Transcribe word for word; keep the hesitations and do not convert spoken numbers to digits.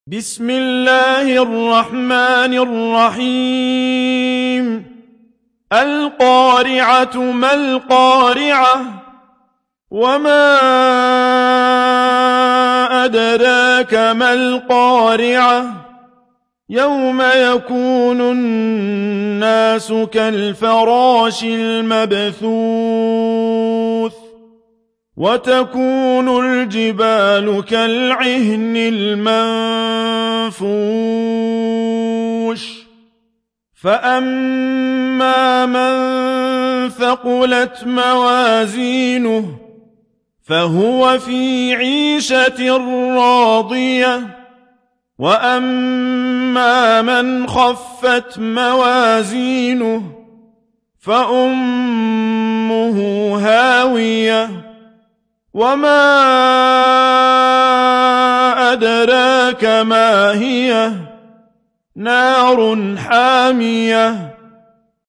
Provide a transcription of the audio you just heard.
بسم الله الرحمن الرحيم القارعة ما القارعة وما أدراك ما القارعة يوم يكون الناس كالفراش المبثوث وتكون الجبال كالعهن المنفوش فأما من ثقلت موازينه فهو في عيشة راضية وأما من خفت موازينه فأمه هاوية وما أدراك ما هي نار حامية